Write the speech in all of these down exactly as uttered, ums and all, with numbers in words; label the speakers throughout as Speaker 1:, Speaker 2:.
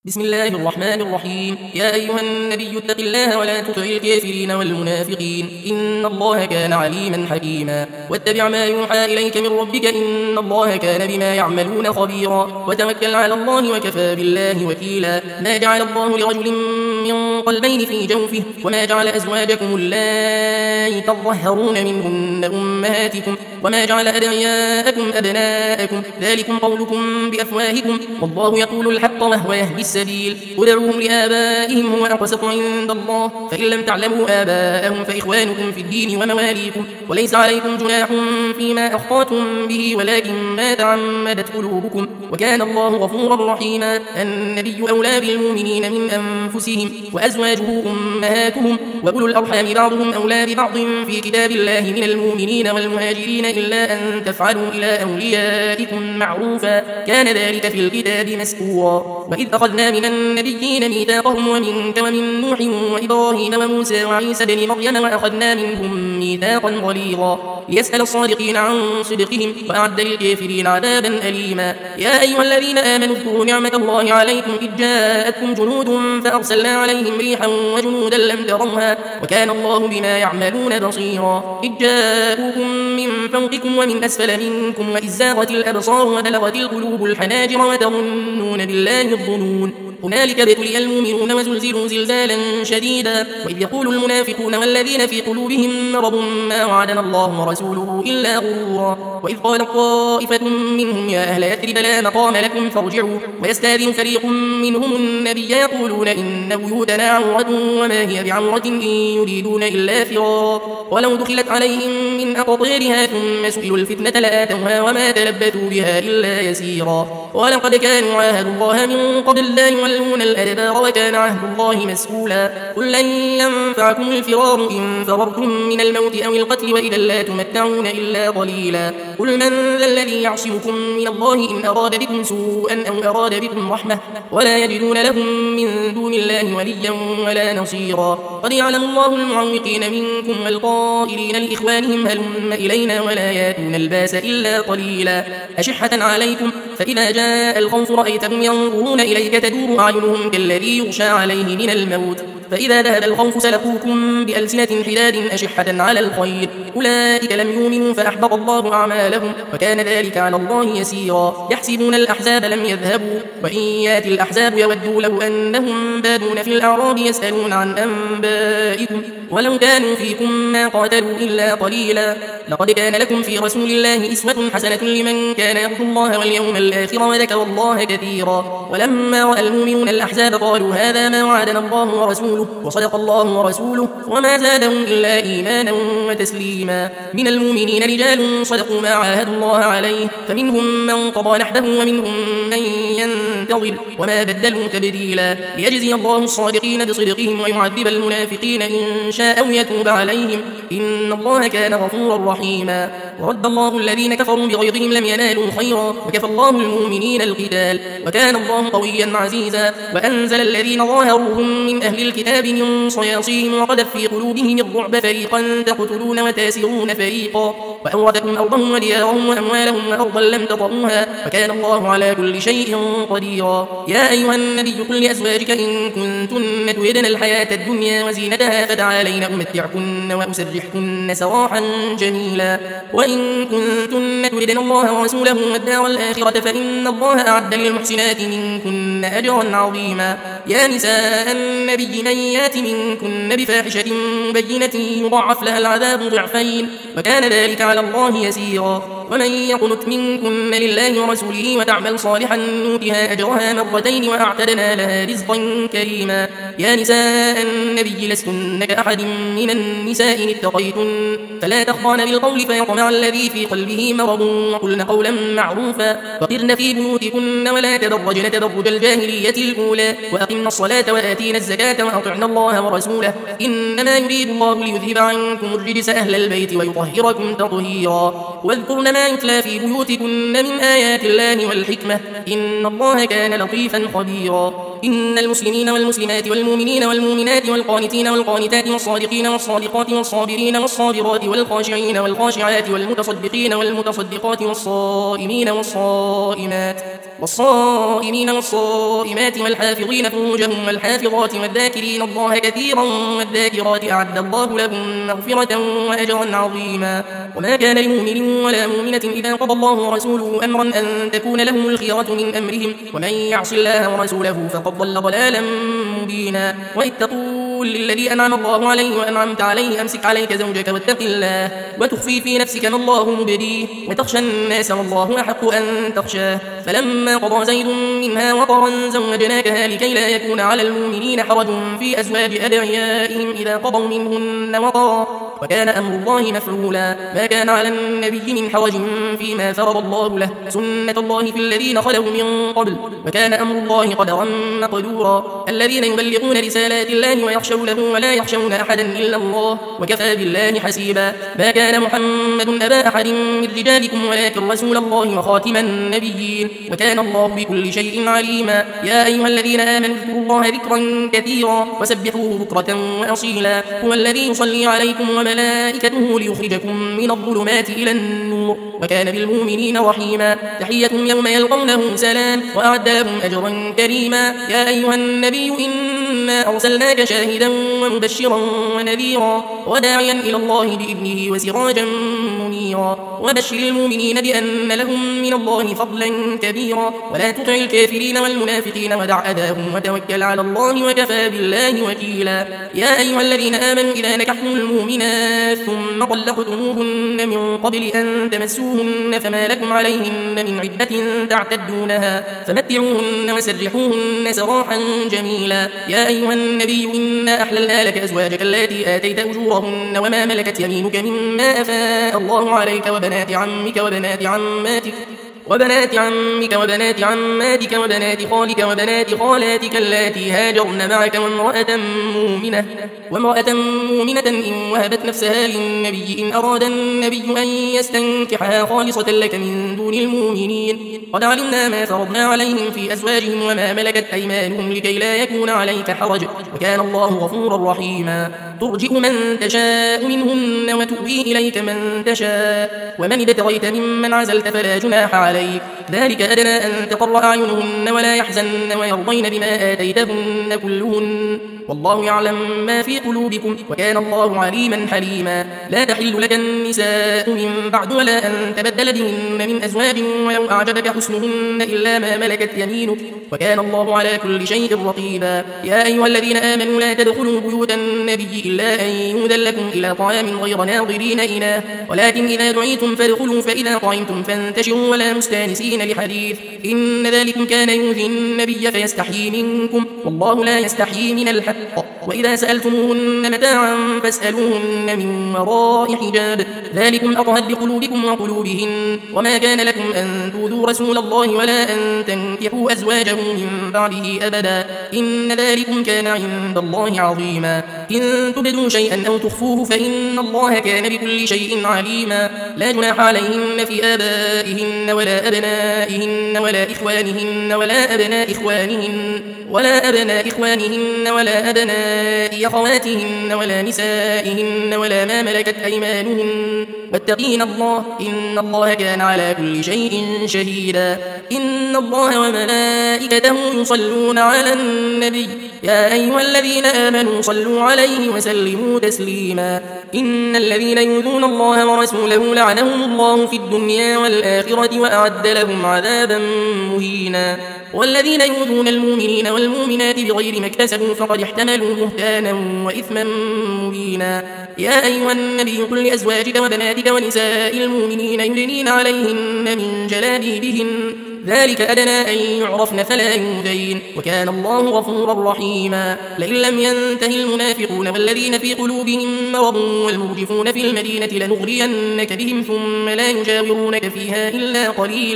Speaker 1: بسم الله الرحمن الرحيم. يا أيها النبي اتق الله ولا تطع الكافرين والمنافقين، إن الله كان عليما حكيما. واتبع ما يوحى إليك من ربك، إن الله كان بما يعملون خبيرا. وتوكل على الله وكفى بالله وكيلا. ما جعل الله لرجل من قلبين في جوفه، وما جعل أزواجكم اللائي تظهرون منهن أمهاتكم، وما جعل أدعياءكم أبناءكم، ذلكم قولكم بأفواهكم، والله يقول الحق وهو يهدي السبيل. ادعوهم لآبائهم هو أقسط عند الله، فإن لم تعلموا آباءهم فإخوانكم في الدين ومواليكم، وليس عليكم جناح فيما أخطأتم به ولكن ما تعمدت قلوبكم، وكان الله غفورا رحيما. النبي أولى بالمؤمنين من أنفسهم، وأزواجه أمهاتهم، وأولو الأرحام بعضهم أولى ببعض في كتاب الله من المؤمنين والمهاجرين إلا أن تفعلوا إلى أوليائكم معروفا، كان ذلك في الكتاب مسطورا. وإذ أخذنا من النبيين ميثاقهم ومنك ومن نوح وإبراهيم وموسى وعيسى بن مريم، وأخذنا منهم ميثاقا غليظا، ليسأل الصادقين عن صدقهم، وأعد للكافرين عذابا أليما. يا أيها الذين آمنوا اذكروا نعمة الله عليكم إذ جاءتكم جنود فأرسلنا عليهم ريحا وجنودا لم تروها، وكان الله بما يعملون بصيرا. إذ جاءوكم من فوقكم ومن أسفل منكم، وإذ زاغت الأبصار وبلغت القلوب الحناجر وتظنون بالله الظنون. هنالك ابتلي المؤمنون وزلزلوا زلزالا شديدا. وإذ يقول المنافقون والذين في قلوبهم مرض ما وعدنا الله ورسوله إلا غرورا. وإذ قال طائفة منهم يا أهل يثرب لا مقام لكم فارجعوا، ويستأذن فريق منهم النبي يقولون إن بيوتنا عورة وما هي بعورة إن يريدون إلا فرارا. ولو دخلت عليهم من أقطارها ثم سئلوا الفتنة لآتوها وما تلبثوا بها إلا يسيرا. ولقد كانوا عاهدوا الله من قبل لا يولون الأدبار، وكان عهد الله مسؤولا. قل لن ينفعكم الفرار إن فررتم من الموت أو القتل، وإذا لا تمتعون إلا قليلا. قل من ذا الذي يعصمكم من الله إن أراد بكم سوءا أو أراد بكم رحمة، ولا يجدون لهم من دون الله وليا ولا نصيرا. قد يعلم الله المعوقين منكم والقائلين لإخوانهم هلم إلينا، ولا ياتون الباس إلا قليلا. أشحة عليكم، فإذا جاء الخوف رأيتهم ينظرون إليك تدور أعينهم كالذي يغشى عليه من الموت، فإذا ذهب الخوف سلقوكم بألسنة حداد أشحة على الخير، أولئك لم يؤمنوا فأحبط الله أعمالهم، وكان ذلك على الله يسيرا. يحسبون الأحزاب لم يذهبوا، وإن ياتي الأحزاب يودوا لو أنهم بادون في الأعراب يسألون عن أنبائكم، ولو كانوا فيكم ما قاتلوا إلا قليلا. لقد كان لكم في رسول الله أسوة حسنة لمن كان يرجو الله واليوم الآخر وذكر الله كثيرا. ولما رأى المؤمنون الأحزاب قالوا هذا ما وعدنا الله ورسوله وصدق الله ورسوله، وما زادهم إلا إيمانا وتسليما. من المؤمنين رجال صدقوا ما عاهدوا الله عليه، فمنهم من قضى نحبه ومنهم من ينتظر وما بدلوا تبديلا. ليجزي الله الصادقين بصدقهم ويعذب المنافقين إن شاء أو يتوب عليهم، إن الله كان غفورا رحيما. ورد الله الذين كفروا بغيظهم لم ينالوا خيرا، وكفى الله المؤمنين القتال، وكان الله قويا عزيزا. وأنزل الذين ظاهروهم من أهل الكتاب من صياصيهم وقذف في قلوبهم الرعب، فريقا تقتلون وتاسرون فريقا، وأورثكم أرضهم وديارهم وأموالهم وأرضا لم تطئوها، وكان الله على كل شيء قديرا. يا أيها النبي قل لأزواجك إن كنتن تردن الحياة الدنيا وزينتها فتعالين أمتعكن وأسرحكن سراحا جميلا، وإن كنتن تردن الله ورسوله والدار الآخرة فإن الله أعد للمحسنات منكن أجرا عظيما. يا نساء النبي من يات منكن بفاحشة مبينة يضاعف لها العذاب ضعفين، وكان ذلك على الله يسيرا. ومن يقنت منكن لله ورسوله وتعمل صالحا نؤتها أجرها مرتين وأعتدنا لها رزقا كريما. يا نساء النبي لستن كأحد من النساء إن اتقيتن فلا تخضعن بالقول فيطمع الذي في قلبه مرض، وقلن قولا معروفا، وقرن في بيوتكن ولا تبرجن تبرج الجاهلية الأولى، وأقمن الصلاة وآتينا الزكاة وأطعن الله ورسوله، إنما يريد الله ليذهب عنكم الرجس أهل البيت ويطهركم تطهيرا. واذكرن ما يتلى في بيوتكن من آيات الله والحكمة، إن الله كان لطيفا خبيرا. إن المسلمين والمسلمات والمؤمنين والمؤمنات والقانتين والقانتات والصادقين والصادقات والصابرين والصابرات والخاشعين والخاشعات والمتصدقين والمتصدقات والصائمين والصائمات والصائمين والصائمات والحافظين فروجهم والحافظات والذاكرين الله كثيرا والذاكرات أعد الله لهم مغفرة وأجرا عظيما. وما كان لمؤمن ولا مؤمنة إذا قضى الله ورسوله أمرا أن تكون لهم الخيرة من أمرهم ومن يعص الله ورسوله فقد ضل ضلالا مبينا. وإذ تقول للذي أنعم الله عليه وأنعمت عليه أمسك عليك زوجك واتق الله وتخفي في نفسك ما الله مبديه وتخشى الناس والله أحق أن تخشاه. فلما قضى زيد منها وطرا زوجناكها لكي لا يكون على المؤمنين حرج في أزواج أدعيائهم إذا قضوا منهن وطرا وكان أمر الله مفعولا. ما كان على النبي من حرج فيما فرض الله له سنة الله في الذين خلوا من قبل وكان أمر الله قدرا مقدورا. الذين يبلغون رسالات الله ويخشونه ولا يخشون أحدا إلا الله وكفى بالله حسيبا. ما كان محمد أبا أحد من رجالكم ولكن رسول الله وخاتم النبيين وكان الله بكل شيء عليما. يا أيها الذين آمنوا اذكروا الله ذكرا كثيرا وسبحوه بكرة وأصيلا. هو الذي يصلي عليكم وملائكته ليخرجكم من الظلمات إلى النور وكان بالمؤمنين رحيما. تحيتهم يوم يلقونه سلام وأعد لهم أجرا كريما. يا أيها النبي إنا أرسلناك شاهدا ومبشرا ونذيرا وداعيا إلى الله بإذنه وسراجا منيرا وبشر المؤمنين بأن لهم من الله فضلا كبيرا. ولا تطع الكافرين والمنافقين ودع أذاهم وتوكل على الله وكفى بالله وكيلا. يا أيها الذين آمنوا إذا نكحتم المؤمنات ثم طلقتموهن من قبل أن تمسوهن فما لكم عليهن من عدة تعتدونها فمتعوهن وسرحوهن سراحا جميلا. يا أيها النبي إنا أحللنا لك أزواجك التي آتيت أجورهن وما ملكت يمينك مما أفاء الله عليك وبنات عمك وبنات عماتك وبنات عمك وبنات عماتك وبنات خالك وبنات خالاتك اللاتي هاجرن معك وامرأة مؤمنة وامرأة مؤمنة إن وهبت نفسها للنبي إن أراد النبي أن يستنكحها خالصة لك من دون المؤمنين. قد علمنا ما فرضنا عليهم في أزواجهم وما ملكت أيمانهم لكي لا يكون عليك حرج وكان الله غفورا رحيما. ترجئ من تشاء منهن وتؤوي إليك من تشاء ومن ابتغيت ممن عزلت فلا جناح عليك ذلك أدنى أن تقر أعينهن ولا يحزن ويرضين بما آتيتهن كلهن والله يعلم ما في قلوبكم وكان الله عليما حليما. لا تحل لك النساء من بعد ولا أن تبدل بهن من أزواج ولو أعجبك حسنهن إلا ما ملكت يمينك وكان الله على كل شيء رقيبا. يا أيها الذين آمنوا لا تدخلوا بيوت النبي إلا أن يؤذن لكم إلى طعام غير ناظرين إناه ولكن إذا دعيتم فادخلوا فإذا طعمتم فانتشروا ولا مستانسين لحديث إن ذلكم كان يؤذي النبي فيستحيي منكم والله لا يستحيي من الحق. وإذا سألتموهن متاعا فاسألوهن من وراء حجاب ذلكم أطهر لقلوبكم وقلوبهن. وما كان لكم أن تؤذوا رسول الله ولا أن تنكحوا أزواجه من بعده أبدا إن ذلكم كان عند الله عظيما. إن تبدوا شيئا أو تخفوه فإن الله كان بكل شيء عليما. لا جناح عليهن في آبائهن ولا أبنائهن ولا إخوانهن ولا أبناء إخوانهن ولا أبناء إخوانهن ولا أبناء أخواتهن ولا نسائهن ولا ما ملكت أيمانهن واتقين الله إن الله كان على كل شيء شهيدا. إن الله وملائكته يصلون على النبي يا أيها الذين آمنوا صلوا عليه وسلموا تسليما. إن الذين يؤذون الله ورسوله لعنهم الله في الدنيا والآخرة وأعد لهم عذابا مهينا. والذين يؤذون المؤمنين والمؤمنات بغير ما اكتسبوا فقد احتملوا بهتانا وإثما مبينا. يا أيها النبي قل لأزواجك وبناتك ونساء المؤمنين يدنين عليهن من جلابيبهن ذلك أدنى أن يعرفن فلا يؤذين وكان الله غفورا رحيما. لئن لم ينته المنافقون والذين في قلوبهم مرض والمرجفون في المدينة لنغرينك بهم ثم لا يجاورونك فيها إلا قليلا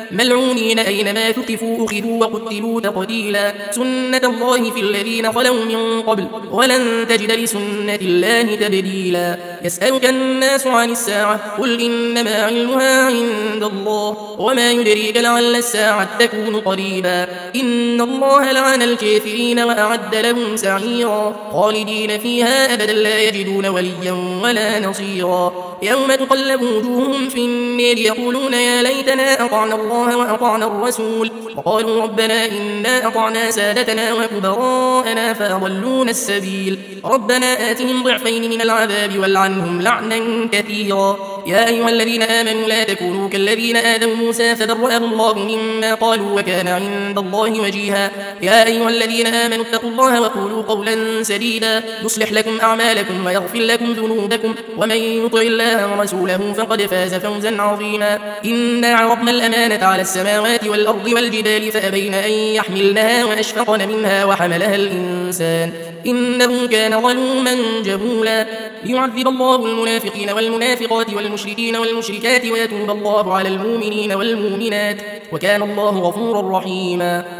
Speaker 1: ملعونين أينما ثقفوا أخذوا وقتلوا تقتيلا سنة الله في الذين خلوا من قبل ولن تجد لسنة الله تبديلا يسألك الناس عن الساعة قل إنما علمها عند الله وما يدريك لعل الساعة تكون قريبا إن الله لعن الكافرين وأعد لهم سعيرا خالدين فيها أبدا لا يجدون وليا ولا نصيرا يوم تقلب وجوههم في النار يقولون يا ليتنا أطعنا الله وأطعنا الرسول وقالوا ربنا إنا أطعنا سادتنا وكبراءنا فأضلونا السبيل ربنا آتهم ضعفين من العذاب والعنهم لعنا كثيرا يا أيها الذين آمنوا لا تكونوا كالذين آذوا موسى فبرأه الله مما قالوا وكان عند الله وجيها يا أيها الذين آمنوا اتقوا الله وقولوا قولا سديدا يصلح لكم أعمالكم ويغفر لكم ذنوبكم ومن يطع الله ورسوله فقد فاز فوزا عظيما إنا عرضنا الأمانة على السماوات والأرض والجبال فأبين أن يحملنها وأشفقن منها وحملها الإنسان إنه كان ظلوما جهولا ليعذب الله المنافقين والمنافقات والمشركين والمشركات ويتوب الله على المؤمنين والمؤمنات وكان الله غفورا رحيما